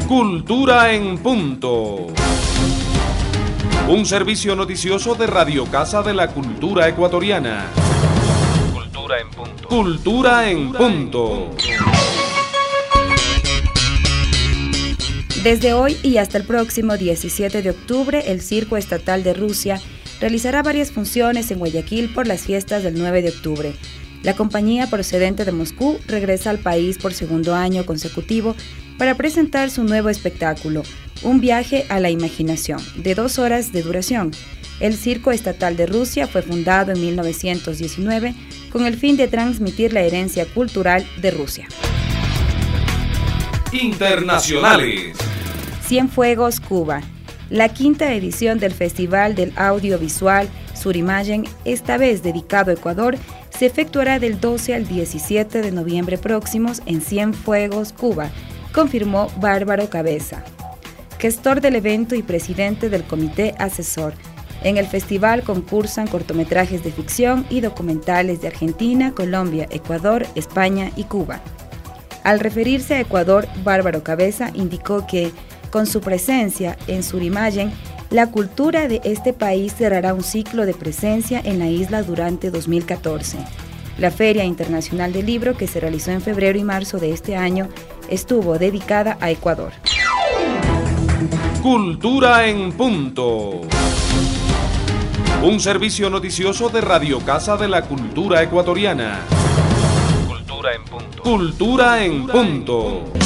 Cultura en Punto. Un servicio noticioso de Radio Casa de la Cultura Ecuatoriana. Cultura en Punto. Cultura en Punto. Desde hoy y hasta el próximo 17 de octubre, el Circo Estatal de Rusia realizará varias funciones en Guayaquil por las fiestas del 9 de octubre. La compañía procedente de Moscú regresa al país por segundo año consecutivo para presentar su nuevo espectáculo, Un viaje a la imaginación, de 2 horas de duración. El Circo Estatal de Rusia fue fundado en 1919 con el fin de transmitir la herencia cultural de Rusia. Internacionales. Cienfuegos, Cuba. La 5ª edición del Festival del Audiovisual Surimayen, esta vez dedicado a Ecuador, se efectuará del 12 al 17 de noviembre próximos en Cienfuegos, Cuba, confirmó Bárbaro Cabeza, gestor del evento y presidente del comité asesor. En el festival concursan cortometrajes de ficción y documentales de Argentina, Colombia, Ecuador, España y Cuba. Al referirse a Ecuador, Bárbaro Cabeza indicó que, con su presencia en Surimayen, la cultura de este país cerrará un ciclo de presencia en la isla durante 2014. La Feria Internacional del Libro, que se realizó en febrero y marzo de este año, estuvo dedicada a Ecuador. Cultura en Punto. Un servicio noticioso de Radio Casa de la Cultura Ecuatoriana. Cultura en Punto. Cultura en Punto.